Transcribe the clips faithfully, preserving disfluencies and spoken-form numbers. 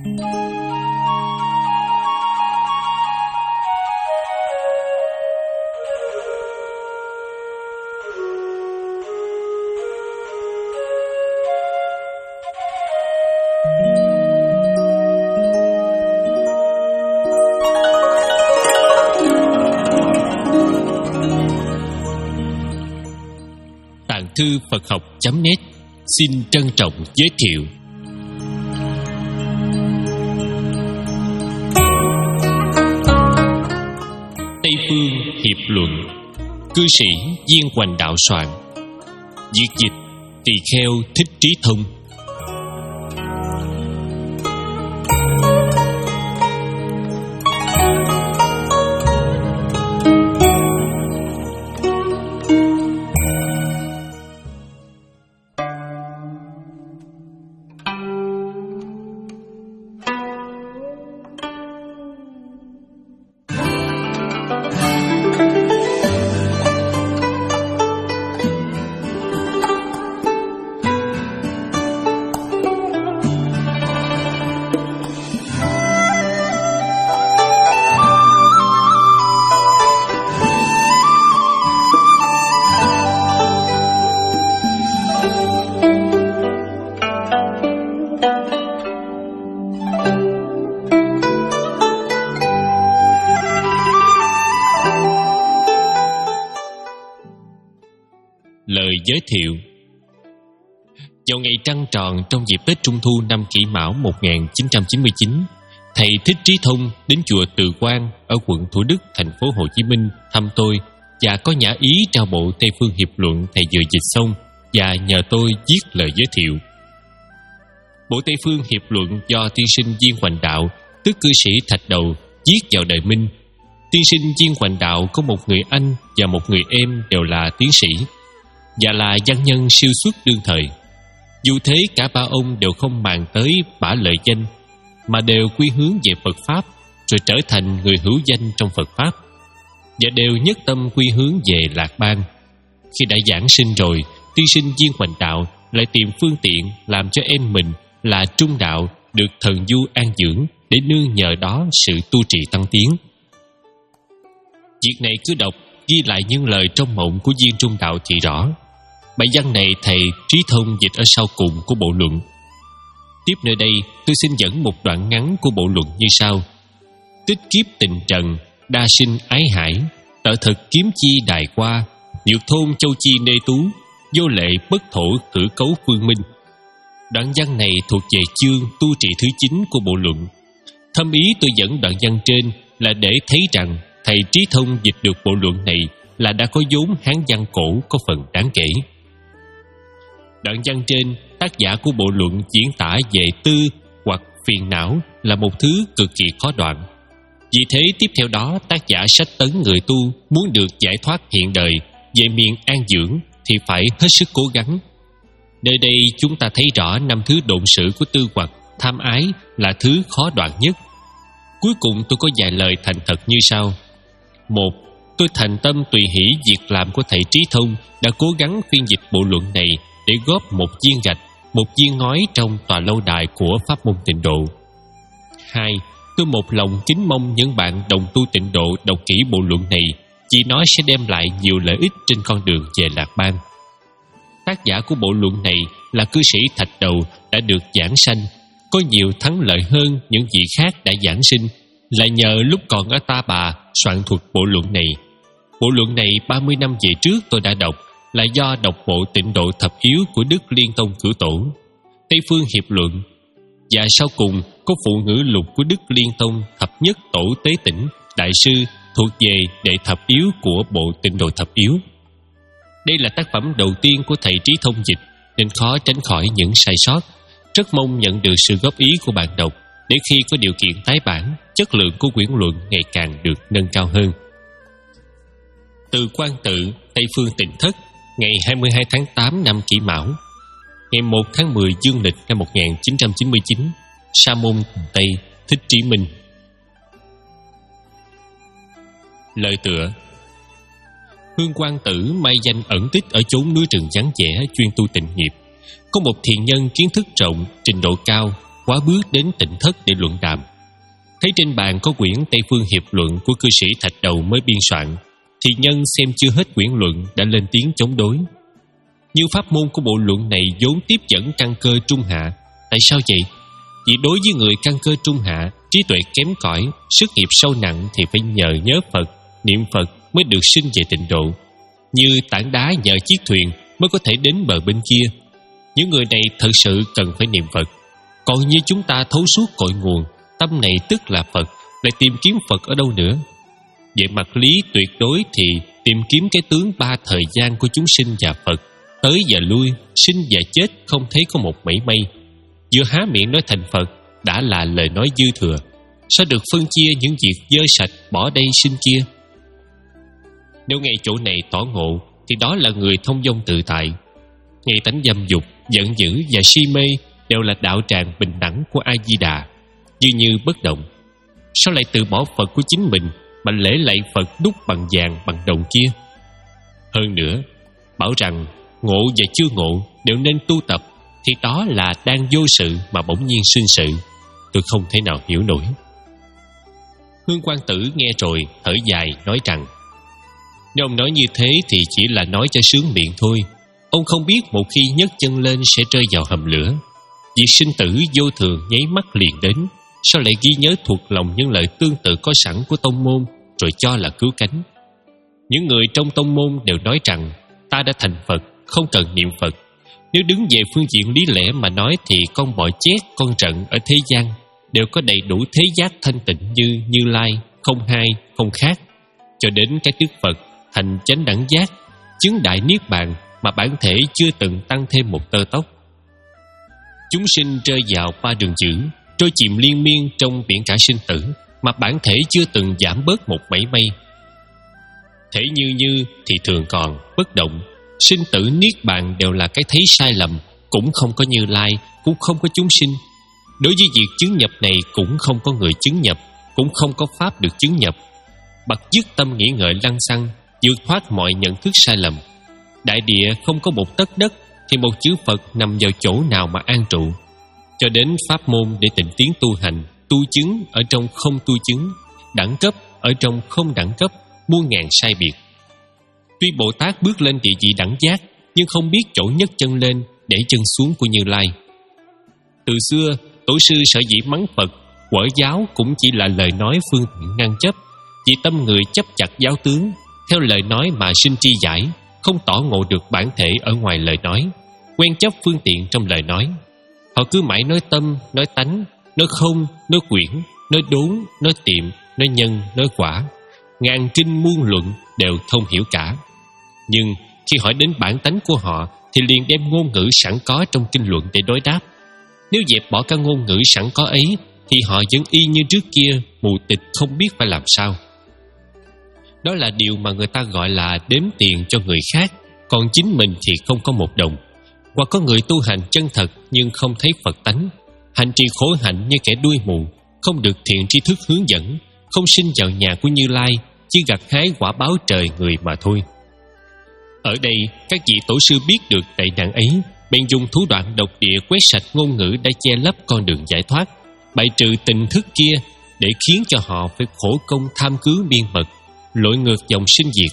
Tạng thư Phật học chấm net xin trân trọng giới thiệu Tây Phương Hiệp Luận, cư sĩ Viên Hoành Đạo soạn, dịch dịch Tỳ Kheo Thích Trí Thông. Lời giới thiệu. Vào ngày trăng tròn trong dịp Tết Trung Thu năm Kỷ Mão một nghìn chín trăm chín mươi chín, thầy Thích Trí Thông đến chùa Từ Quan ở quận Thủ Đức, thành phố Hồ Chí Minh thăm tôi và có nhã ý trao bộ Tây Phương Hiệp Luận thầy vừa dịch xong và nhờ tôi viết lời giới thiệu. Bộ Tây Phương Hiệp Luận do tiên sinh Viên Hoành Đạo, tức cư sĩ Thạch Đầu, viết vào đời Minh. Tiên sinh Viên Hoành Đạo có một người anh và một người em đều là tiến sĩ và là văn nhân siêu xuất đương thời. Dù thế, cả ba ông đều không màng tới bả lợi danh, mà đều quy hướng về Phật Pháp, rồi trở thành người hữu danh trong Phật Pháp, và đều nhất tâm quy hướng về Lạc Bang. Khi đã giảng sinh rồi, tiên sinh Viên Hoành Đạo lại tìm phương tiện làm cho em mình là Trung Đạo được thần du an dưỡng, để nương nhờ đó sự tu trì tăng tiến. Việc này cứ đọc ghi lại những lời trong mộng của Viên Trung Đạo thì rõ. Bài văn này thầy Trí Thông dịch ở sau cùng của bộ luận. Tiếp nơi đây tôi xin dẫn một đoạn ngắn của bộ luận như sau: tích kiếp tình trần, đa sinh ái hải, tợ thực kiếm chi đài qua, nhược thôn châu chi nê tú, vô lệ bất thổ cử cấu phương minh. Đoạn văn này thuộc về chương tu trì thứ chín của bộ luận. Thâm ý tôi dẫn đoạn văn trên là để thấy rằng thầy Trí Thông dịch được bộ luận này là đã có vốn Hán văn cổ có phần đáng kể. Đoạn văn trên, tác giả của bộ luận diễn tả về tư hoặc phiền não là một thứ cực kỳ khó đoạn. Vì thế tiếp theo đó, tác giả sách tấn người tu muốn được giải thoát hiện đời, về miền an dưỡng thì phải hết sức cố gắng. Nơi đây chúng ta thấy rõ năm thứ độn sự của tư hoặc tham ái là thứ khó đoạn nhất. Cuối cùng tôi có vài lời thành thật như sau: một, tôi thành tâm tùy hỷ việc làm của thầy Trí Thông đã cố gắng phiên dịch bộ luận này để góp một viên gạch, một viên ngói trong tòa lâu đài của pháp môn Tịnh Độ. Hai, tôi một lòng kính mong những bạn đồng tu Tịnh Độ đọc kỹ bộ luận này, vì nó sẽ đem lại nhiều lợi ích trên con đường về Lạc Bang. Tác giả của bộ luận này là cư sĩ Thạch Đầu đã được giảng sanh, có nhiều thắng lợi hơn những vị khác đã giảng sinh, là nhờ lúc còn ở Ta Bà soạn thuật bộ luận này. Bộ luận này ba mươi năm về trước tôi đã đọc, là do đọc bộ Tịnh Độ Thập Yếu của Đức Liên Tông Cửu Tổ, Tây Phương Hiệp Luận, và sau cùng có phụ ngữ lục của Đức Liên Tông Thập Nhất Tổ Tế Tỉnh Đại Sư thuộc về đệ thập yếu của bộ Tịnh Độ Thập Yếu. Đây là tác phẩm đầu tiên của thầy Trí Thông dịch, nên khó tránh khỏi những sai sót. Rất mong nhận được sự góp ý của bạn đọc, để khi có điều kiện tái bản, chất lượng của quyển luận ngày càng được nâng cao hơn. Từ Quan Tự, Tây Phương Tịnh Thất, ngày hai mươi hai tháng tám năm Kỷ Mão. Ngày một tháng mười dương lịch năm một nghìn chín trăm chín mươi chín, Sa môn Tây Thích Trí Minh. Lời tựa: Hương Quang Tử mai danh ẩn tích ở chốn núi rừng vắng vẻ, chuyên tu tịnh nghiệp. Có một thiền nhân kiến thức rộng, trình độ cao, quá bước đến Tịnh Thất để luận đàm. Thấy trên bàn có quyển Tây Phương Hiệp Luận của cư sĩ Thạch Đầu mới biên soạn, thì nhân xem chưa hết quyển luận đã lên tiếng chống đối. Như pháp môn của bộ luận này vốn tiếp dẫn căn cơ trung hạ. Tại sao vậy? Vì đối với người căn cơ trung hạ, trí tuệ kém cỏi, sức nghiệp sâu nặng thì phải nhờ nhớ Phật, niệm Phật mới được sinh về tịnh độ. Như tảng đá nhờ chiếc thuyền mới có thể đến bờ bên kia. Những người này thật sự cần phải niệm Phật. Còn như chúng ta thấu suốt cội nguồn, tâm này tức là Phật, lại tìm kiếm Phật ở đâu nữa? Về mặt lý tuyệt đối thì tìm kiếm cái tướng ba thời gian của chúng sinh và Phật, tới và lui, sinh và chết không thấy có một mảy may. Vừa há miệng nói thành Phật đã là lời nói dư thừa. Sao được phân chia những việc dơ sạch bỏ đây sinh kia? Nếu ngay chỗ này tỏ ngộ thì đó là người thông dong tự tại. Ngay tánh dâm dục, giận dữ và si mê đều là đạo tràng bình đẳng của A Di Đà, như như bất động. Sao lại từ bỏ Phật của chính mình mà lễ lạy Phật đúc bằng vàng bằng đồng kia? Hơn nữa, bảo rằng ngộ và chưa ngộ đều nên tu tập, thì đó là đang vô sự mà bỗng nhiên sinh sự. Tôi không thể nào hiểu nổi. Hương Quang Tử nghe rồi thở dài nói rằng, nếu ông nói như thế thì chỉ là nói cho sướng miệng thôi. Ông không biết một khi nhấc chân lên sẽ rơi vào hầm lửa. Việc sinh tử vô thường nháy mắt liền đến. Sao lại ghi nhớ thuộc lòng những lời tương tự có sẵn của tông môn rồi cho là cứu cánh? Những người trong tông môn đều nói rằng ta đã thành Phật, không cần niệm Phật. Nếu đứng về phương diện lý lẽ mà nói thì con bọ chét, con rận ở thế gian đều có đầy đủ thế giác thanh tịnh như Như Lai, không hai, không khác. Cho đến các đức Phật thành chánh đẳng giác, chứng đại niết bàn mà bản thể chưa từng tăng thêm một tơ tóc. Chúng sinh rơi vào ba đường chữ, trôi chìm liên miên trong biển cả sinh tử mà bản thể chưa từng giảm bớt một mảy may. Thể như như thì thường còn bất động. Sinh tử niết bàn đều là cái thấy sai lầm. Cũng không có Như Lai, cũng không có chúng sinh. Đối với việc chứng nhập này cũng không có người chứng nhập, cũng không có pháp được chứng nhập. Bật dứt tâm nghĩ ngợi lăng xăng, vượt thoát mọi nhận thức sai lầm. Đại địa không có một tấc đất thì một chữ Phật nằm vào chỗ nào mà an trụ. Cho đến pháp môn để tịnh tiến tu hành, tu chứng ở trong không tu chứng, đẳng cấp ở trong không đẳng cấp, muôn ngàn sai biệt. Tuy Bồ Tát bước lên địa vị đẳng giác, nhưng không biết chỗ nhấc chân lên để chân xuống của Như Lai. Từ xưa, tổ sư sở dĩ mắng Phật, quở giáo cũng chỉ là lời nói phương tiện ngăn chấp. Vì tâm người chấp chặt giáo tướng, theo lời nói mà sinh tri giải, không tỏ ngộ được bản thể ở ngoài lời nói, quen chấp phương tiện trong lời nói. Họ cứ mãi nói tâm, nói tánh, nói không, nói quyển, nói đốn, nói tiệm, nói nhân, nói quả. Ngàn kinh muôn luận đều thông hiểu cả. Nhưng khi hỏi đến bản tánh của họ thì liền đem ngôn ngữ sẵn có trong kinh luận để đối đáp. Nếu dẹp bỏ các ngôn ngữ sẵn có ấy thì họ vẫn y như trước kia, mù tịch không biết phải làm sao. Đó là điều mà người ta gọi là đếm tiền cho người khác, còn chính mình thì không có một đồng. Hoặc có người tu hành chân thật nhưng không thấy Phật tánh, hành trì khổ hạnh như kẻ đuôi mù, không được thiện tri thức hướng dẫn, không sinh vào nhà của Như Lai, chỉ gặt hái quả báo trời người mà thôi. Ở đây các vị tổ sư biết được tệ nạn ấy, bèn dùng thủ đoạn độc địa quét sạch ngôn ngữ đã che lấp con đường giải thoát, bại trừ tình thức kia để khiến cho họ phải khổ công tham cứ miên mật, lội ngược dòng sinh diệt.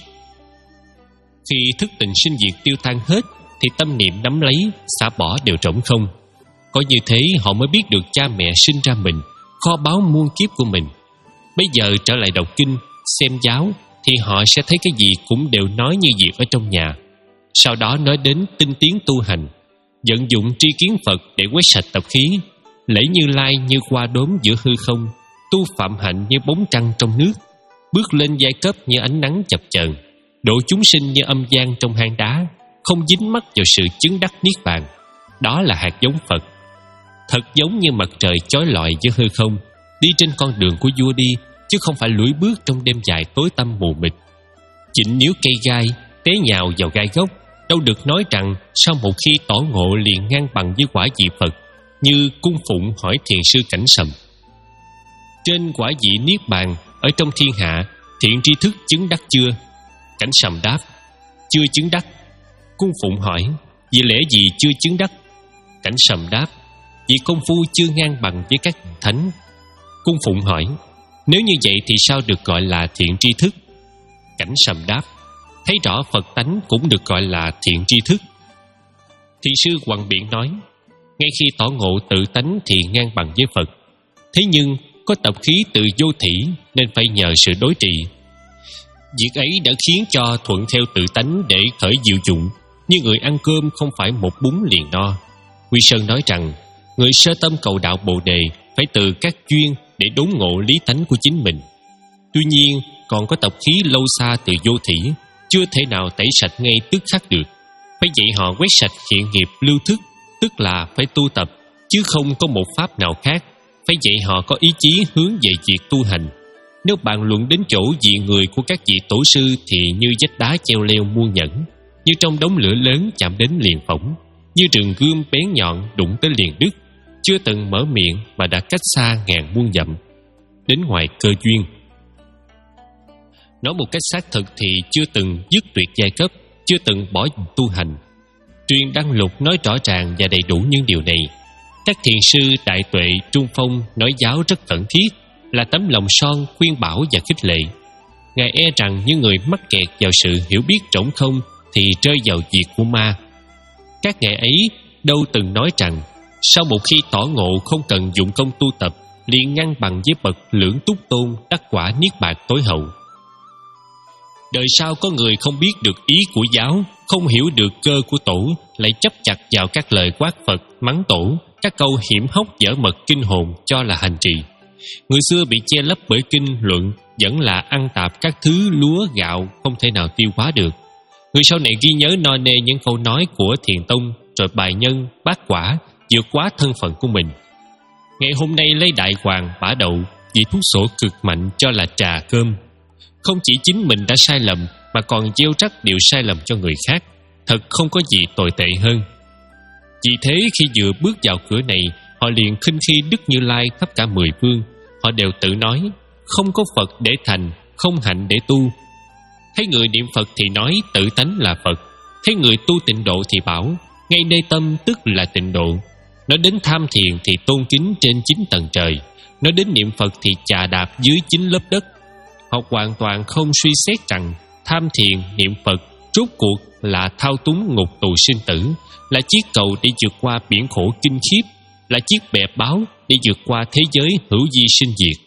Khi thức tình sinh diệt tiêu tan hết thì tâm niệm nắm lấy, xả bỏ đều trống không. Có như thế họ mới biết được cha mẹ sinh ra mình, kho báu muôn kiếp của mình. Bây giờ trở lại đọc kinh, xem giáo thì họ sẽ thấy cái gì cũng đều nói như việc ở trong nhà. Sau đó nói đến tinh tiến tu hành, vận dụng tri kiến Phật để quét sạch tập khí, lễ Như Lai như qua đốm giữa hư không, tu phạm hạnh như bóng trăng trong nước, bước lên giai cấp như ánh nắng chập chờn, độ chúng sinh như âm gian trong hang đá, không dính mắc vào sự chứng đắc niết bàn. Đó là hạt giống Phật, thật giống như mặt trời chói lọi giữa hư không, đi trên con đường của vua đi, chứ không phải lủi bước trong đêm dài tối tăm mù mịt. Chỉnh níu cây gai, té nhào vào gai gốc, đâu được nói rằng sau một khi tỏ ngộ liền ngang bằng với quả vị Phật, như cung phụng hỏi thiền sư Cảnh Sầm. Trên quả vị niết bàn ở trong thiên hạ, thiện tri thức chứng đắc chưa? Cảnh Sầm đáp, chưa chứng đắc. Cung phụng hỏi, vì lẽ gì chưa chứng đắc? Cảnh Sầm đáp, vì công phu chưa ngang bằng với các thánh. Cung Phụng hỏi: nếu như vậy thì sao được gọi là thiện tri thức? Cảnh Sâm đáp: thấy rõ Phật tánh cũng được gọi là thiện tri thức. Thiền sư Hoằng Biện nói: ngay khi tỏ ngộ tự tánh thì ngang bằng với Phật, thế nhưng có tập khí từ vô thỉ nên phải nhờ sự đối trị. Việc ấy đã khiến cho thuận theo tự tánh để khởi diệu dụng, như người ăn cơm không phải một bún liền no. Quy Sơn nói rằng người sơ tâm cầu đạo Bồ Đề phải từ các duyên để đốn ngộ lý tánh của chính mình. Tuy nhiên còn có tập khí lâu xa từ vô thỉ, chưa thể nào tẩy sạch ngay tức khắc được. Phải dạy họ quét sạch hiện nghiệp lưu thức, tức là phải tu tập, chứ không có một pháp nào khác. Phải dạy họ có ý chí hướng về việc tu hành. Nếu bàn luận đến chỗ vị người của các vị tổ sư thì như vách đá treo leo muôn nhẫn, như trong đống lửa lớn chạm đến liền phỏng, như rừng gươm bén nhọn đụng tới liền đứt, chưa từng mở miệng mà đã cách xa ngàn muôn dặm, đến ngoài cơ duyên. Nói một cách xác thực thì chưa từng dứt tuyệt giai cấp, chưa từng bỏ tu hành. Truyền Đăng Lục nói rõ ràng và đầy đủ những điều này. Các thiền sư đại tuệ trung phong nói giáo rất cần thiết, là tấm lòng son khuyên bảo và khích lệ. Ngài e rằng những người mắc kẹt vào sự hiểu biết trống không thì rơi vào việc của ma. Các ngài ấy đâu từng nói rằng sau một khi tỏ ngộ không cần dụng công tu tập, liền ngăn bằng với bậc lưỡng túc tôn đắc quả niết bàn tối hậu. Đời sau có người không biết được ý của giáo, không hiểu được cơ của tổ, lại chấp chặt vào các lời quát Phật, mắng tổ, các câu hiểm hóc dở mật kinh hồn cho là hành trì. Người xưa bị che lấp bởi kinh luận, vẫn là ăn tạp các thứ lúa gạo không thể nào tiêu hóa được. Người sau này ghi nhớ no nê những câu nói của Thiền Tông, rồi bài nhân, bát quả, vượt quá thân phận của mình. Ngày hôm nay lấy đại hoàng bả đậu, vị thuốc sổ cực mạnh cho là trà cơm. Không chỉ chính mình đã sai lầm mà còn gieo rắc điều sai lầm cho người khác, thật không có gì tồi tệ hơn. Vì thế khi vừa bước vào cửa này, họ liền khinh khi Đức Như Lai khắp cả mười phương. Họ đều tự nói không có Phật để thành, không hạnh để tu. Thấy người niệm Phật thì nói tự tánh là Phật, thấy người tu tịnh độ thì bảo ngay nơi tâm tức là tịnh độ. Nói đến tham thiền thì tôn kính trên chín tầng trời, nói đến niệm Phật thì chà đạp dưới chín lớp đất. Họ hoàn toàn không suy xét rằng tham thiền niệm Phật rốt cuộc là thao túng ngục tù sinh tử, là chiếc cầu để vượt qua biển khổ kinh khiếp, là chiếc bè báo để vượt qua thế giới hữu vi sinh diệt.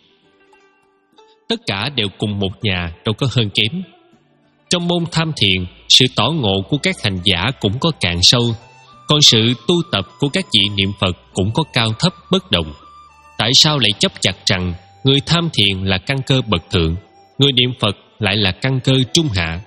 Tất cả đều cùng một nhà, đâu có hơn kém. Trong môn tham thiền, sự tỏ ngộ của các hành giả cũng có cạn sâu, còn sự tu tập của các vị niệm Phật cũng có cao thấp bất đồng. Tại sao lại chấp chặt rằng người tham thiền là căn cơ bậc thượng, người niệm Phật lại là căn cơ trung hạ?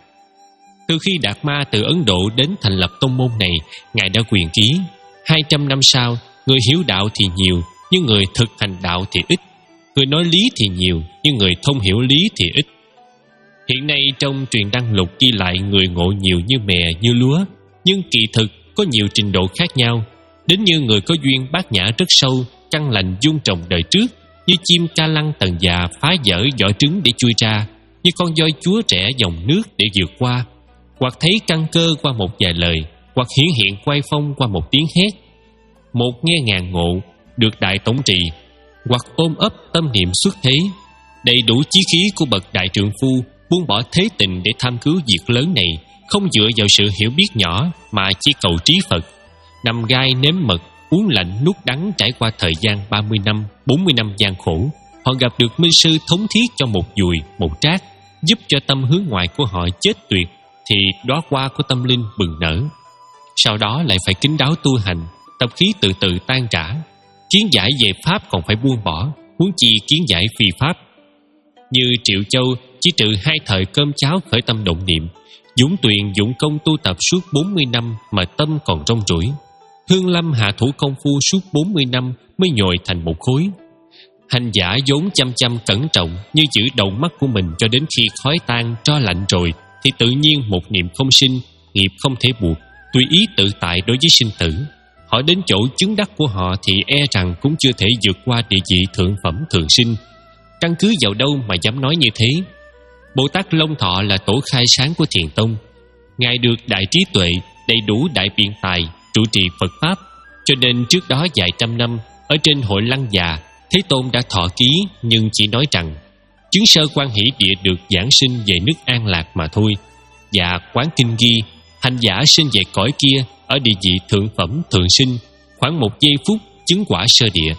Từ khi Đạt Ma từ Ấn Độ đến thành lập tông môn này, Ngài đã quyền ký hai trăm năm sau, người hiểu đạo thì nhiều, nhưng người thực hành đạo thì ít. Người nói lý thì nhiều, nhưng người thông hiểu lý thì ít. Hiện nay trong Truyền Đăng Lục ghi lại người ngộ nhiều như mè như lúa, nhưng kỳ thực có nhiều trình độ khác nhau. Đến như người có duyên bát nhã rất sâu, căn lành dung trồng đời trước, như chim ca lăng tầng già phá vỡ vỏ trứng để chui ra, như con voi chúa trẻ dòng nước để vượt qua, hoặc thấy căn cơ qua một vài lời, hoặc hiển hiện quay phong qua một tiếng hét. Một nghe ngàn ngộ, được đại tổng trì, hoặc ôm ấp tâm niệm xuất thế, đầy đủ chí khí của bậc đại trượng phu, buông bỏ thế tình để tham cứu việc lớn này, không dựa vào sự hiểu biết nhỏ mà chỉ cầu trí Phật. Nằm gai nếm mật, uống lạnh nuốt đắng, trải qua thời gian ba mươi năm, bốn mươi năm gian khổ, họ gặp được minh sư thống thiết cho một dùi, một trát, giúp cho tâm hướng ngoại của họ chết tuyệt, thì đóa hoa của tâm linh bừng nở. Sau đó lại phải kín đáo tu hành, tập khí từ từ tan rã. Kiến giải về pháp còn phải buông bỏ, huống chi kiến giải phi pháp. Như Triệu Châu chỉ trừ hai thời cơm cháo khởi tâm động niệm, Dũng Tuyền dụng công tu tập suốt bốn mươi năm mà tâm còn rong ruổi. Hương Lâm hạ thủ công phu suốt bốn mươi năm mới nhồi thành một khối. Hành giả vốn chăm chăm cẩn trọng, như giữ đầu mắt của mình cho đến khi khói tan tro lạnh rồi, thì tự nhiên một niệm không sinh, nghiệp không thể buộc, tùy ý tự tại đối với sinh tử. Họ đến chỗ chứng đắc của họ thì e rằng cũng chưa thể vượt qua địa vị thượng phẩm thường sinh. Căn cứ vào đâu mà dám nói như thế? Bồ Tát Long Thọ là tổ khai sáng của Thiền Tông. Ngài được đại trí tuệ, đầy đủ đại biện tài, trụ trì Phật Pháp, Cho nên trước đó vài trăm năm, ở trên hội Lăng Già, Thế Tôn đã thọ ký nhưng chỉ nói rằng chứng sơ Quan Hỷ Địa được giảng sinh về nước An Lạc mà thôi. Và quán kinh ghi hành giả sinh về cõi kia ở địa vị thượng phẩm thượng sinh, khoảng một giây phút chứng quả sơ địa.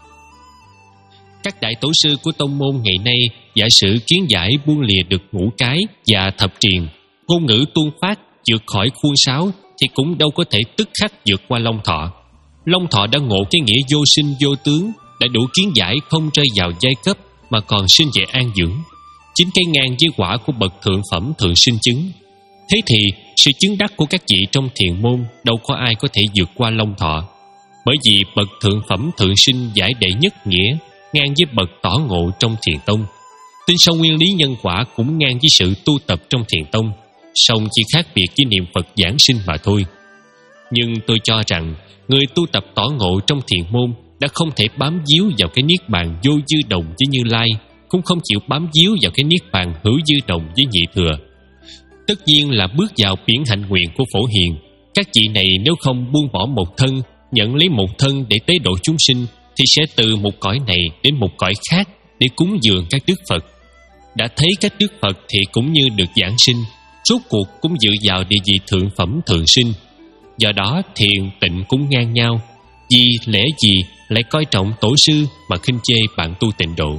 Các đại tổ sư của tông môn ngày nay giả sử kiến giải buông lìa được ngũ cái và thập triền, ngôn ngữ tuôn phát vượt khỏi khuôn sáo, thì cũng đâu có thể tức khắc vượt qua Long Thọ. Long Thọ đã ngộ cái nghĩa vô sinh vô tướng, đã đủ kiến giải không rơi vào giai cấp mà còn sinh về an dưỡng, chính cái ngang với quả của bậc thượng phẩm thượng sinh chứng. Thế thì sự chứng đắc của các vị trong thiền môn đâu có ai có thể vượt qua Long Thọ, bởi vì bậc thượng phẩm thượng sinh giải đệ nhất nghĩa ngang với bậc tỏ ngộ trong thiền tông. Tin sâu nguyên lý nhân quả cũng ngang với sự tu tập trong thiền tông, song chỉ khác biệt với niệm Phật giảng sinh mà thôi. Nhưng tôi cho rằng người tu tập tỏ ngộ trong thiền môn đã không thể bám víu vào cái niết bàn vô dư đồng với Như Lai, cũng không chịu bám víu vào cái niết bàn hữu dư đồng với Nhị Thừa. Tất nhiên là bước vào biển hạnh nguyện của Phổ Hiền, các vị này nếu không buông bỏ một thân, nhận lấy một thân để tế độ chúng sinh, thì sẽ từ một cõi này đến một cõi khác để cúng dường các đức Phật. Đã thấy các đức Phật thì cũng như được giảng sinh, rốt cuộc cũng dựa vào địa vị thượng phẩm thượng sinh. Do đó thiền tịnh cũng ngang nhau. Vì lẽ gì lại coi trọng tổ sư mà khinh chê bạn tu tịnh độ?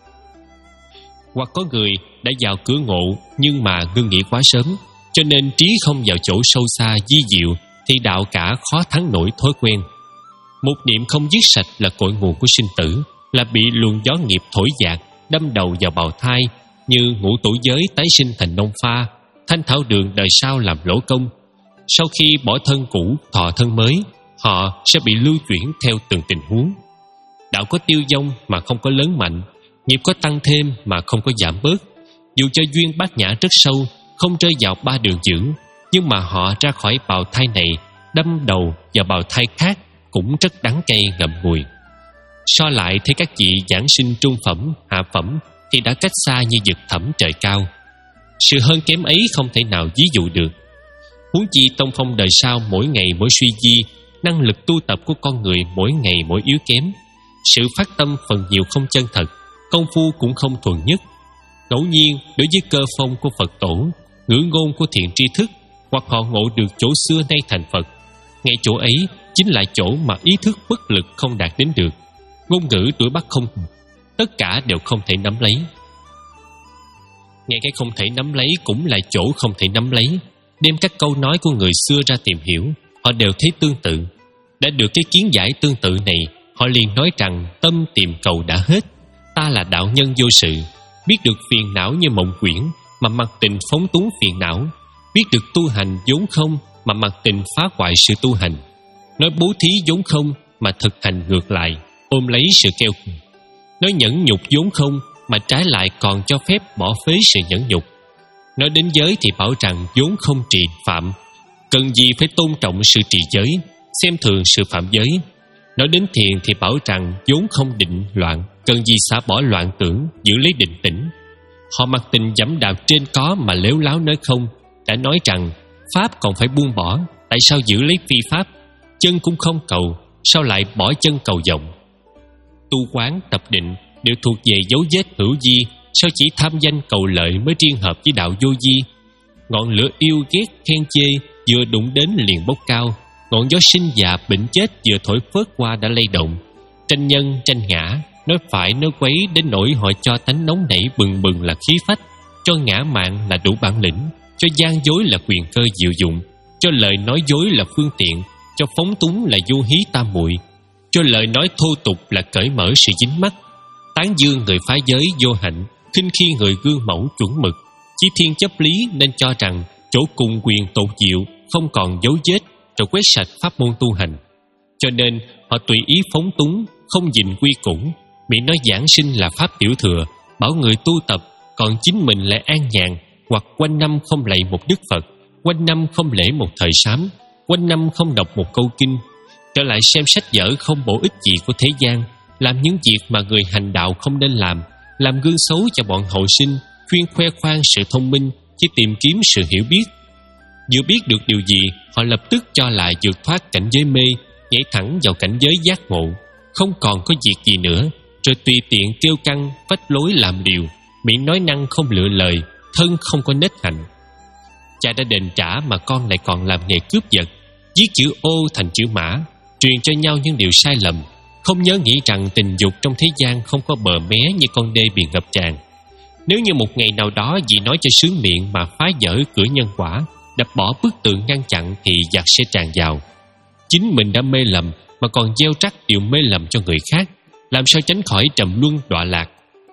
Hoặc có người đã vào cửa ngộ nhưng mà ngưng nghĩ quá sớm, cho nên trí không vào chỗ sâu xa di diệu, thì đạo cả khó thắng nổi thói quen. Một niệm không dứt sạch là cội nguồn của sinh tử, là bị luồng gió nghiệp thổi dạt, đâm đầu vào bào thai, như ngũ tổ giới tái sinh thành nông pha, thanh thảo đường đời sau làm lỗ công. Sau khi bỏ thân cũ thọ thân mới, họ sẽ bị lưu chuyển theo từng tình huống. Đạo có tiêu vong mà không có lớn mạnh, nghiệp có tăng thêm mà không có giảm bớt. Dù cho duyên bát nhã rất sâu, không rơi vào ba đường dữ, nhưng mà họ ra khỏi bào thai này, đâm đầu vào bào thai khác cũng rất đắng cay ngậm ngùi. So lại thấy các vị giảng sinh trung phẩm, hạ phẩm thì đã cách xa như vực thẳm trời cao. Sự hơn kém ấy không thể nào ví dụ được. Huống chi tông phong đời sau mỗi ngày mỗi suy di, năng lực tu tập của con người mỗi ngày mỗi yếu kém. Sự phát tâm phần nhiều không chân thật, công phu cũng không thuần nhất. Ngẫu nhiên đối với cơ phong của Phật tổ, ngữ ngôn của thiện tri thức, hoặc họ ngộ được chỗ xưa nay thành Phật, ngay chỗ ấy chính là chỗ mà ý thức bất lực không đạt đến được. Ngôn ngữ đuổi bắt không, tất cả đều không thể nắm lấy. Ngay cái không thể nắm lấy cũng là chỗ không thể nắm lấy. Đem các câu nói của người xưa ra tìm hiểu, họ đều thấy tương tự. Đã được cái kiến giải tương tự này, họ liền nói rằng tâm tìm cầu đã hết, ta là đạo nhân vô sự, biết được phiền não như mộng quyển mà mặc tình phóng túng phiền não, biết được tu hành vốn không mà mặc tình phá hoại sự tu hành, nói bố thí vốn không mà thực hành ngược lại, ôm lấy sự keo kiệt, nói nhẫn nhục vốn không mà trái lại còn cho phép bỏ phế sự nhẫn nhục, nói đến giới thì bảo rằng vốn không trì phạm, cần gì phải tôn trọng sự trì giới, xem thường sự phạm giới. Nói đến thiền thì bảo rằng vốn không định loạn, cần gì xả bỏ loạn tưởng, giữ lấy định tĩnh. Họ mặc tình dẫm đạp trên có mà lếu láo nói không. Đã nói rằng pháp còn phải buông bỏ, tại sao giữ lấy phi pháp? Chân cũng không cầu, sao lại bỏ chân cầu vọng? Tu quán, tập định đều thuộc về dấu vết hữu vi, sao chỉ tham danh cầu lợi mới riêng hợp với đạo vô vi? Ngọn lửa yêu ghét khen chê vừa đụng đến liền bốc cao, ngọn gió sinh già bệnh chết vừa thổi phớt qua đã lay động. Tranh nhân tranh ngã, nói phải nói quấy đến nỗi họ cho tánh nóng nảy bừng bừng là khí phách, cho ngã mạn là đủ bản lĩnh, cho gian dối là quyền cơ diệu dụng, cho lời nói dối là phương tiện, cho phóng túng là vô hí tam muội, cho lời nói thô tục là cởi mở sự dính mắc, tán dương người phá giới vô hạnh, khinh khi người gương mẫu chuẩn mực, chỉ thiên chấp lý nên cho rằng chỗ cùng quyền tột diệu không còn dấu vết, rồi quét sạch pháp môn tu hành. Cho nên họ tùy ý phóng túng, không gìn quy củ, bị nói giảng sinh là pháp tiểu thừa, bảo người tu tập, còn chính mình lại an nhàn, hoặc quanh năm không lạy một đức Phật, quanh năm không lễ một thời sám, quanh năm không đọc một câu kinh, trở lại xem sách vở không bổ ích gì của thế gian, làm những việc mà người hành đạo không nên làm, làm gương xấu cho bọn hậu sinh, chuyên khoe khoang sự thông minh, chỉ tìm kiếm sự hiểu biết. Vừa biết được điều gì, họ lập tức cho là vượt thoát cảnh giới mê, nhảy thẳng vào cảnh giới giác ngộ, không còn có việc gì nữa, rồi tùy tiện kêu căng, phách lối làm điều, miệng nói năng không lựa lời, thân không có nết hạnh. Cha đã đền trả mà con lại còn làm nghề cướp giật, viết chữ ô thành chữ mã, truyền cho nhau những điều sai lầm, không nhớ nghĩ rằng tình dục trong thế gian không có bờ mé như con đê bị ngập tràn. Nếu như một ngày nào đó vì nói cho sướng miệng mà phá vỡ cửa nhân quả, đập bỏ bức tường ngăn chặn, thì giặc sẽ tràn vào. Chính mình đã mê lầm mà còn gieo rắc điều mê lầm cho người khác, làm sao tránh khỏi trầm luân đọa lạc.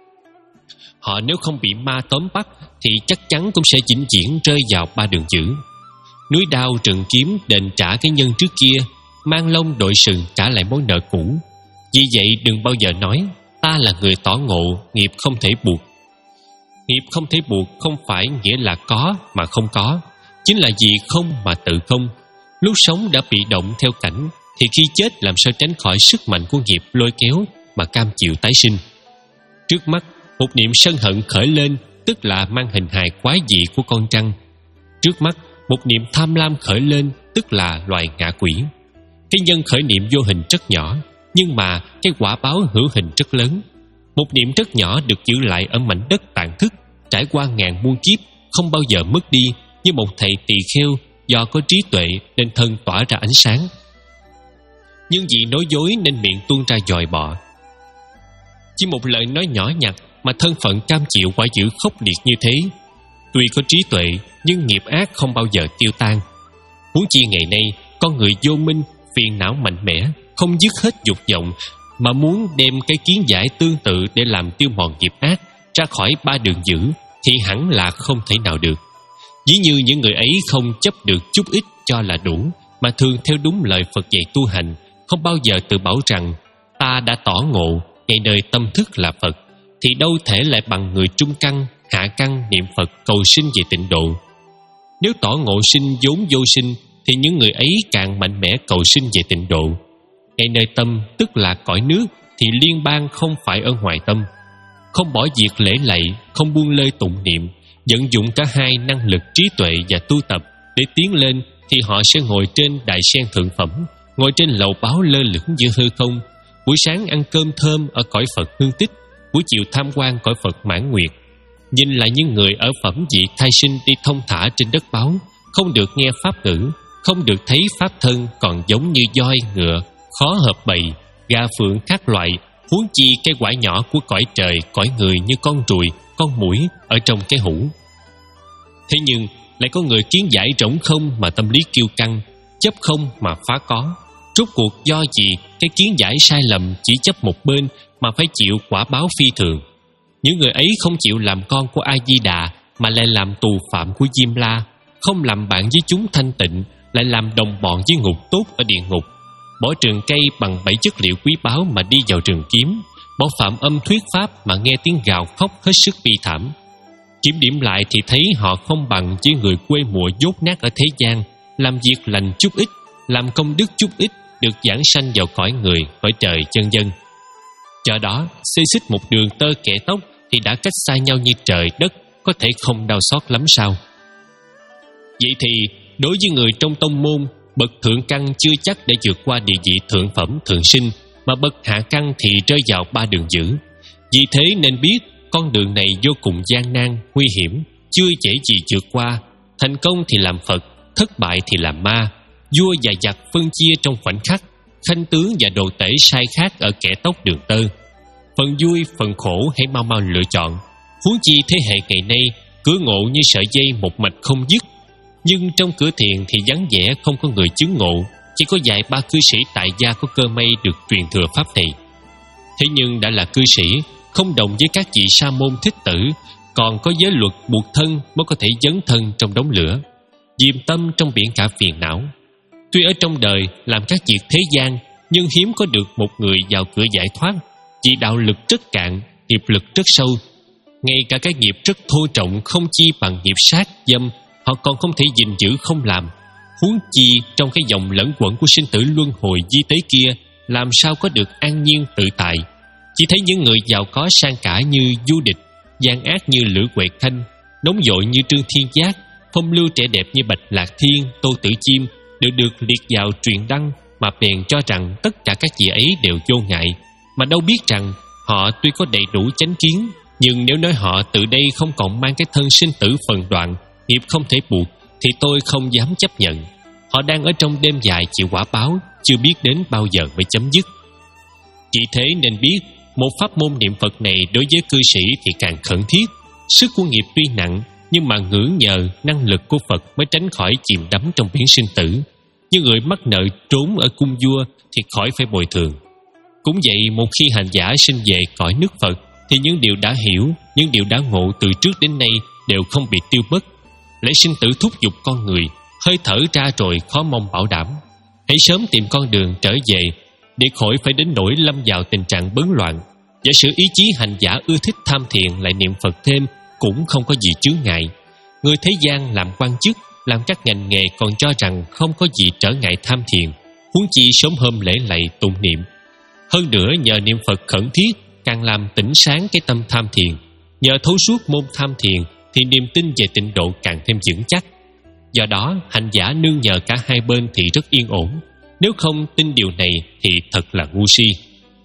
Họ nếu không bị ma tóm bắt thì chắc chắn cũng sẽ vĩnh viễn rơi vào ba đường dữ. Núi đao rừng kiếm đền trả cái nhân trước kia, mang lông đội sừng trả lại món nợ cũ. Vì vậy đừng bao giờ nói ta là người tỏ ngộ, nghiệp không thể buộc. Nghiệp không thể buộc không phải nghĩa là có mà không có, chính là vì không mà tự không. Lúc sống đã bị động theo cảnh, thì khi chết làm sao tránh khỏi sức mạnh của nghiệp lôi kéo mà cam chịu tái sinh. Trước mắt một niệm sân hận khởi lên, tức là mang hình hài quái dị của con trăng. Trước mắt một niệm tham lam khởi lên, tức là loài ngạ quỷ. Cái nhân khởi niệm vô hình rất nhỏ, nhưng mà cái quả báo hữu hình rất lớn. Một niệm rất nhỏ được giữ lại ở mảnh đất tàn thức, trải qua ngàn muôn kiếp, không bao giờ mất đi, như một thầy tỳ kheo do có trí tuệ nên thân tỏa ra ánh sáng. Nhưng vì nói dối nên miệng tuôn ra dòi bọ. Chỉ một lời nói nhỏ nhặt mà thân phận cam chịu quả dữ khốc liệt như thế. Tuy có trí tuệ nhưng nghiệp ác không bao giờ tiêu tan. Huống chi ngày nay con người vô minh, phiền não mạnh mẽ, không dứt hết dục vọng, mà muốn đem cái kiến giải tương tự để làm tiêu mòn nghiệp ác ra khỏi ba đường dữ thì hẳn là không thể nào được. Ví như những người ấy không chấp được chút ít cho là đủ, mà thường theo đúng lời Phật dạy tu hành, không bao giờ tự bảo rằng ta đã tỏ ngộ, ngày đời tâm thức là Phật, thì đâu thể lại bằng người trung căn, hạ căn niệm Phật cầu sinh về tịnh độ. Nếu tỏ ngộ sinh vốn vô sinh, thì những người ấy càng mạnh mẽ cầu sinh về tịnh độ. Ngay nơi tâm tức là cõi nước, thì liên bang không phải ở ngoài tâm. Không bỏ việc lễ lạy, không buông lơi tụng niệm, vận dụng cả hai năng lực trí tuệ và tu tập để tiến lên, thì họ sẽ ngồi trên đại sen thượng phẩm, ngồi trên lầu báo lơ lửng giữa hư không. Buổi sáng ăn cơm thơm ở cõi Phật hương tích, buổi chiều tham quan cõi Phật mãn nguyệt. Nhìn lại những người ở phẩm vị thai sinh đi thông thả trên đất báo, không được nghe pháp ngữ, không được thấy pháp thân, còn giống như voi ngựa, khó hợp bầy, gà phượng các loại, huống chi cái quả nhỏ của cõi trời, cõi người như con ruồi, con muỗi ở trong cái hũ. Thế nhưng lại có người kiến giải rỗng không mà tâm lý kiêu căng, chấp không mà phá có. Rốt cuộc do gì cái kiến giải sai lầm chỉ chấp một bên mà phải chịu quả báo phi thường? Những người ấy không chịu làm con của A Di Đà mà lại làm tù phạm của Diêm La, không làm bạn với chúng thanh tịnh lại làm đồng bọn với ngục tốt ở địa ngục, bỏ trường cây bằng bảy chất liệu quý báu mà đi vào rừng kiếm, bỏ phạm âm thuyết pháp mà nghe tiếng gào khóc hết sức bi thảm. Kiểm điểm lại thì thấy họ không bằng với người quê mùa dốt nát ở thế gian, làm việc lành chút ít, làm công đức chút ít, được giảng sanh vào cõi người, cõi trời chân dân. Do đó, xê xích một đường tơ kẻ tóc thì đã cách xa nhau như trời đất, có thể không đau xót lắm sao? Vậy thì đối với người trong tông môn, bậc thượng căn chưa chắc để vượt qua địa vị thượng phẩm thường sinh, mà bậc hạ căn thì rơi vào ba đường dữ. Vì thế nên biết con đường này vô cùng gian nan, nguy hiểm, chưa dễ gì vượt qua. Thành công thì làm Phật, thất bại thì làm ma. Vua và giặc phân chia trong khoảnh khắc, khanh tướng và đồ tể sai khác ở kẻ tóc đường tơ. Phần vui, phần khổ hãy mau mau lựa chọn. Huống chi thế hệ ngày nay, cửa ngộ như sợi dây một mạch không dứt. Nhưng trong cửa thiền thì vắng vẻ không có người chứng ngộ, chỉ có vài ba cư sĩ tại gia có cơ may được truyền thừa pháp này. Thế nhưng đã là cư sĩ, không đồng với các vị sa môn thích tử, còn có giới luật buộc thân mới có thể dấn thân trong đống lửa, diêm tâm trong biển cả phiền não. Tuy ở trong đời làm các việc thế gian, nhưng hiếm có được một người vào cửa giải thoát, vì đạo lực rất cạn, nghiệp lực rất sâu. Ngay cả các nghiệp rất thô trọng không chi bằng nghiệp sát, dâm, họ còn không thể gìn giữ không làm. Huống chi trong cái dòng lẫn quẩn của sinh tử luân hồi di tế kia, làm sao có được an nhiên tự tại. Chỉ thấy những người giàu có sang cả như Du Địch, gian ác như Lữ Quệ Khanh, nóng vội như Trương Thiên Giác, phong lưu trẻ đẹp như Bạch Lạc Thiên, Tô Tử Chiêm đều được liệt vào truyền đăng, mà bèn cho rằng tất cả các vị ấy đều vô ngại, mà đâu biết rằng họ tuy có đầy đủ chánh kiến, nhưng nếu nói họ từ đây không còn mang cái thân sinh tử phần đoạn, nghiệp không thể buộc, thì tôi không dám chấp nhận. Họ đang ở trong đêm dài chịu quả báo, chưa biết đến bao giờ mới chấm dứt. Chỉ thế nên biết, một pháp môn niệm Phật này đối với cư sĩ thì càng khẩn thiết. Sức của nghiệp tuy nặng, nhưng mà ngưỡng nhờ năng lực của Phật mới tránh khỏi chìm đắm trong biển sinh tử. Như người mắc nợ trốn ở cung vua thì khỏi phải bồi thường. Cũng vậy, một khi hành giả sinh về cõi nước Phật, thì những điều đã hiểu, những điều đã ngộ từ trước đến nay đều không bị tiêu mất. Lẽ sinh tử thúc giục con người, hơi thở ra rồi khó mong bảo đảm. Hãy sớm tìm con đường trở về, để khỏi phải đến nỗi lâm vào tình trạng bấn loạn. Giả sử ý chí hành giả ưa thích tham thiền lại niệm Phật thêm, cũng không có gì chướng ngại. Người thế gian làm quan chức, làm các ngành nghề còn cho rằng không có gì trở ngại tham thiền, huống chi sớm hôm lễ lạy tụng niệm. Hơn nữa nhờ niệm Phật khẩn thiết, càng làm tỉnh sáng cái tâm tham thiền. Nhờ thấu suốt môn tham thiền, thì niềm tin về tịnh độ càng thêm vững chắc. Do đó, hành giả nương nhờ cả hai bên thì rất yên ổn. Nếu không tin điều này thì thật là ngu si.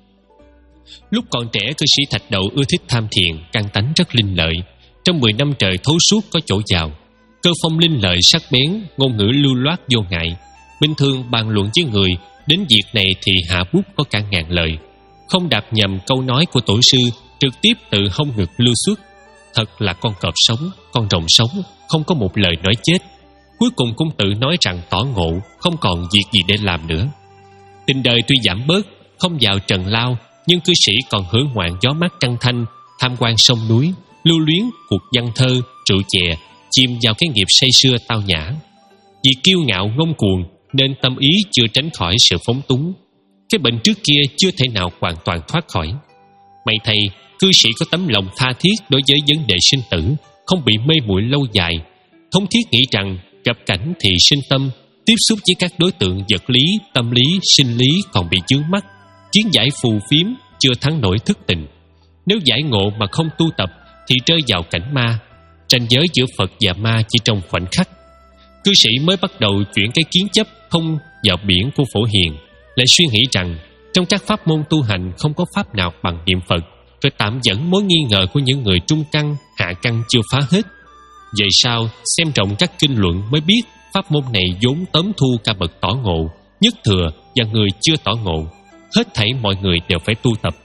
Lúc còn trẻ, cư sĩ Thạch Đậu ưa thích tham thiền, căn tánh rất linh lợi. Trong mười năm trời thấu suốt có chỗ vào. Cơ phong linh lợi sắc bén, ngôn ngữ lưu loát vô ngại. Bình thường bàn luận với người, đến việc này thì hạ bút có cả ngàn lời. Không đạp nhầm câu nói của tổ sư, trực tiếp từ hông ngực lưu xuất. Thật là con cọp sống, con rồng sống, không có một lời nói chết. Cuối cùng cũng tự nói rằng tỏ ngộ, không còn việc gì để làm nữa. Tình đời tuy giảm bớt, không vào trần lao, nhưng cư sĩ còn hưởng ngoạn gió mát trăng thanh, tham quan sông núi, lưu luyến cuộc văn thơ, rượu chè, chìm vào cái nghiệp say sưa tao nhã. Vì kiêu ngạo ngông cuồng nên tâm ý chưa tránh khỏi sự phóng túng. Cái bệnh trước kia chưa thể nào hoàn toàn thoát khỏi. May thay, cư sĩ có tấm lòng tha thiết đối với vấn đề sinh tử, không bị mê muội lâu dài. Thống thiết nghĩ rằng gặp cảnh thì sinh tâm, tiếp xúc với các đối tượng vật lý, tâm lý, sinh lý còn bị chướng mắt, kiến giải phù phiếm chưa thắng nổi thức tình. Nếu giải ngộ mà không tu tập thì rơi vào cảnh ma. Ranh giới giữa Phật và ma chỉ trong khoảnh khắc. Cư sĩ mới bắt đầu chuyển cái kiến chấp không vào biển của Phổ Hiền, lại suy nghĩ rằng trong các pháp môn tu hành không có pháp nào bằng niệm Phật, rồi tạm dẫn mối nghi ngờ của những người trung căn, hạ căn chưa phá hết. Về sau xem rộng các kinh luận mới biết pháp môn này vốn tóm thu cả bậc tỏ ngộ, nhất thừa và người chưa tỏ ngộ. Hết thảy mọi người đều phải tu tập.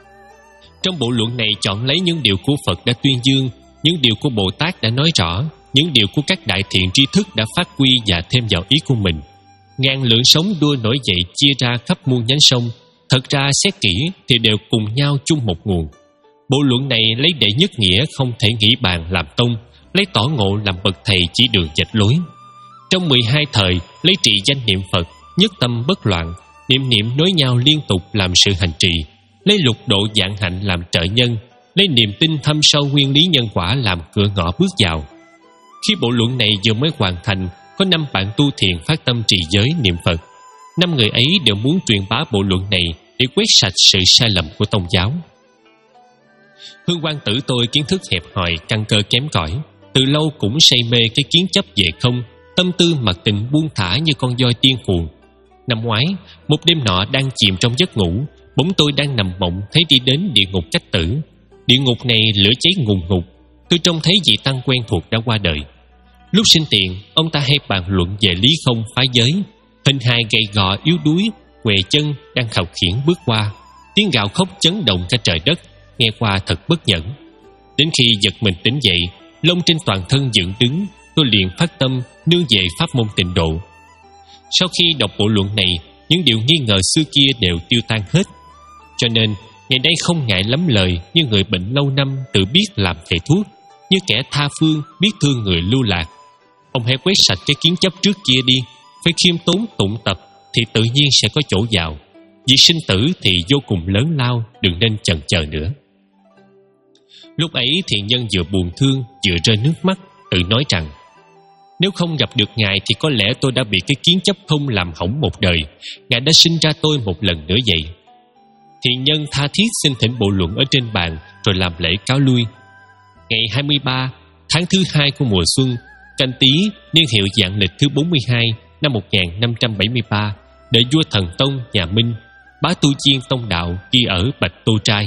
Trong bộ luận này chọn lấy những điều của Phật đã tuyên dương, những điều của Bồ Tát đã nói rõ, những điều của các đại thiện tri thức đã phát quy và thêm vào ý của mình. Ngàn lượng sống đua nổi dậy chia ra khắp muôn nhánh sông, thật ra xét kỹ thì đều cùng nhau chung một nguồn. Bộ luận này lấy đệ nhất nghĩa không thể nghĩ bàn làm tông, lấy tỏ ngộ làm bậc thầy chỉ đường dạch lối. Trong mười hai thời lấy trị danh niệm Phật, nhất tâm bất loạn, niệm niệm nối nhau liên tục làm sự hành trì, lấy lục độ vạn hạnh làm trợ nhân, lấy niềm tin thâm sâu nguyên lý nhân quả làm cửa ngõ bước vào. Khi bộ luận này vừa mới hoàn thành, có năm bạn tu thiền phát tâm trì giới niệm Phật. Năm người ấy đều muốn truyền bá bộ luận này để quét sạch sự sai lầm của tôn giáo. Hương quan tử tôi kiến thức hẹp hòi, căn cơ kém cỏi, từ lâu cũng say mê cái kiến chấp về không, tâm tư mặc tình buông thả như con voi tiên cuồng. Năm ngoái, một đêm nọ đang chìm trong giấc ngủ, bỗng tôi đang nằm mộng thấy đi đến địa ngục Cách Tử. Địa ngục này lửa cháy ngùn ngụt. Tôi trông thấy vị tăng quen thuộc đã qua đời. Lúc sinh tiền, ông ta hay bàn luận về lý không phá giới. Hình hài gầy gò yếu đuối, què chân đang khập khiễng bước qua, tiếng gào khóc chấn động cả trời đất, nghe qua thật bất nhẫn. Đến khi giật mình tỉnh dậy, lông trên toàn thân dựng đứng, tôi liền phát tâm nương về pháp môn tịnh độ. Sau khi đọc bộ luận này, những điều nghi ngờ xưa kia đều tiêu tan hết. Cho nên ngày nay không ngại lắm lời như người bệnh lâu năm tự biết làm thầy thuốc, như kẻ tha phương biết thương người lưu lạc. Ông hãy quét sạch cái kiến chấp trước kia đi, phải khiêm tốn tụng tập thì tự nhiên sẽ có chỗ vào. Vì sinh tử thì vô cùng lớn lao, đừng nên chần chờ nữa. Lúc ấy thiện nhân vừa buồn thương vừa rơi nước mắt, tự nói rằng nếu không gặp được Ngài thì có lẽ tôi đã bị cái kiến chấp không làm hỏng một đời. Ngài đã sinh ra tôi một lần nữa vậy. Thiện nhân tha thiết xin thỉnh bộ luận ở trên bàn rồi làm lễ cáo lui. Ngày hai mươi ba tháng thứ hai của mùa xuân, Canh Tý, niên hiệu vạn lịch thứ bốn mươi hai, năm một nghìn năm trăm bảy mươi ba, để vua Thần Tông nhà Minh bá tu chiên tông đạo ghi ở Bạch Tô Trai.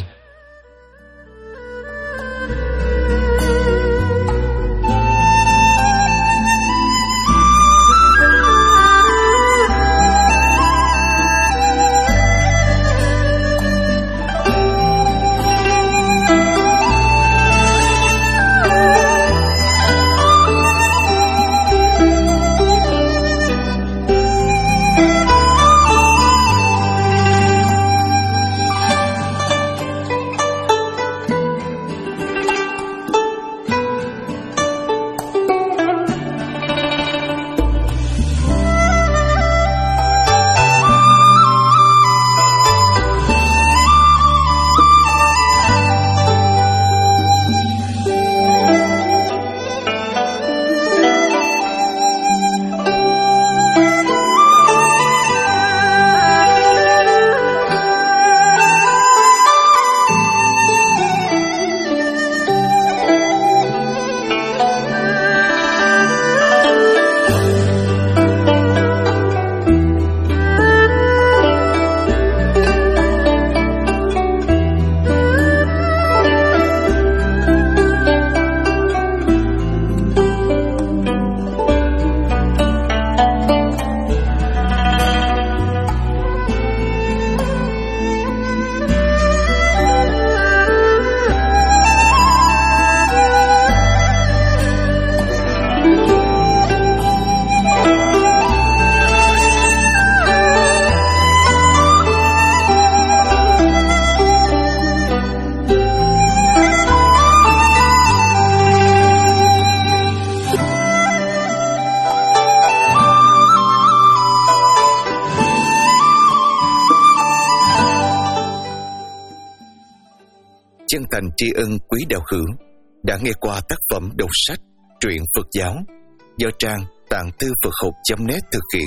Chân thành tri ân quý đạo hữu đã nghe qua tác phẩm đọc sách truyện Phật giáo do trang tạng thư Phật học chấm net thực hiện.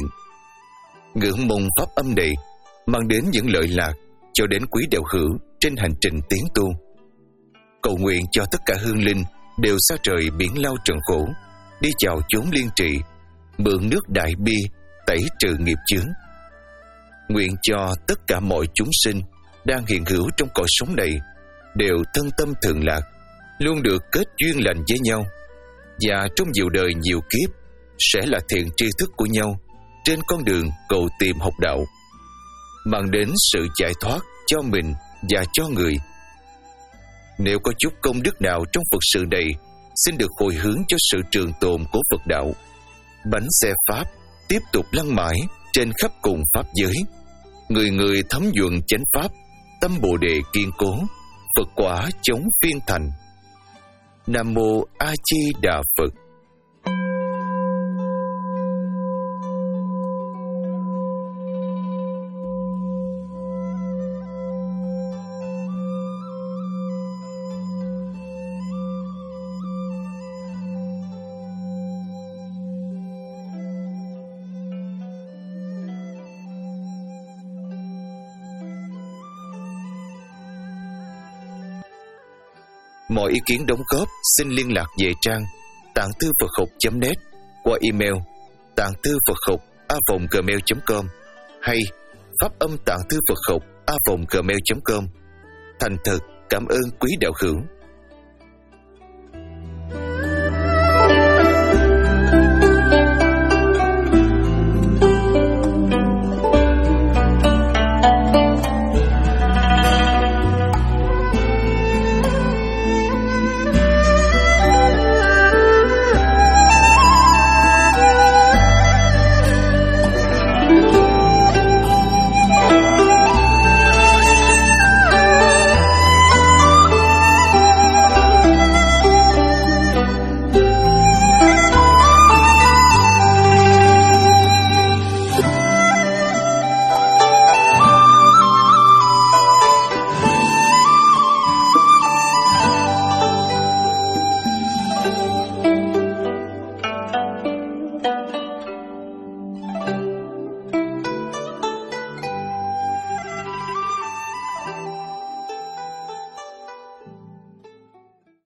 Ngưỡng mong pháp âm này mang đến những lợi lạc cho đến quý đạo hữu trên hành trình tiến tu. Cầu nguyện cho tất cả hương linh đều xa trời biển lao trần khổ, đi chào chốn liên trị, mượn nước đại bi tẩy trừ nghiệp chướng. Nguyện cho tất cả mọi chúng sinh đang hiện hữu trong cõi sống này đều thân tâm thường lạc, luôn được kết duyên lành với nhau, và trong nhiều đời nhiều kiếp sẽ là thiện tri thức của nhau trên con đường cầu tìm học đạo, mang đến sự giải thoát cho mình và cho người. Nếu có chút công đức nào trong Phật sự này, xin được hồi hướng cho sự trường tồn của Phật đạo. Bánh xe Pháp tiếp tục lăn mãi trên khắp cùng Pháp giới, người người thấm nhuận chánh Pháp, tâm Bồ Đề kiên cố, Phật quả chống phiên thành. Nam Mô A Di Đà Phật. Mọi ý kiến đóng góp xin liên lạc về trang tạng thư Phật học chấm net qua email tạng thư Phật học a vòng gmail chấm com hay pháp âm tạng thư Phật học a vòng gmail chấm com. Thành thật cảm ơn quý đạo hữu.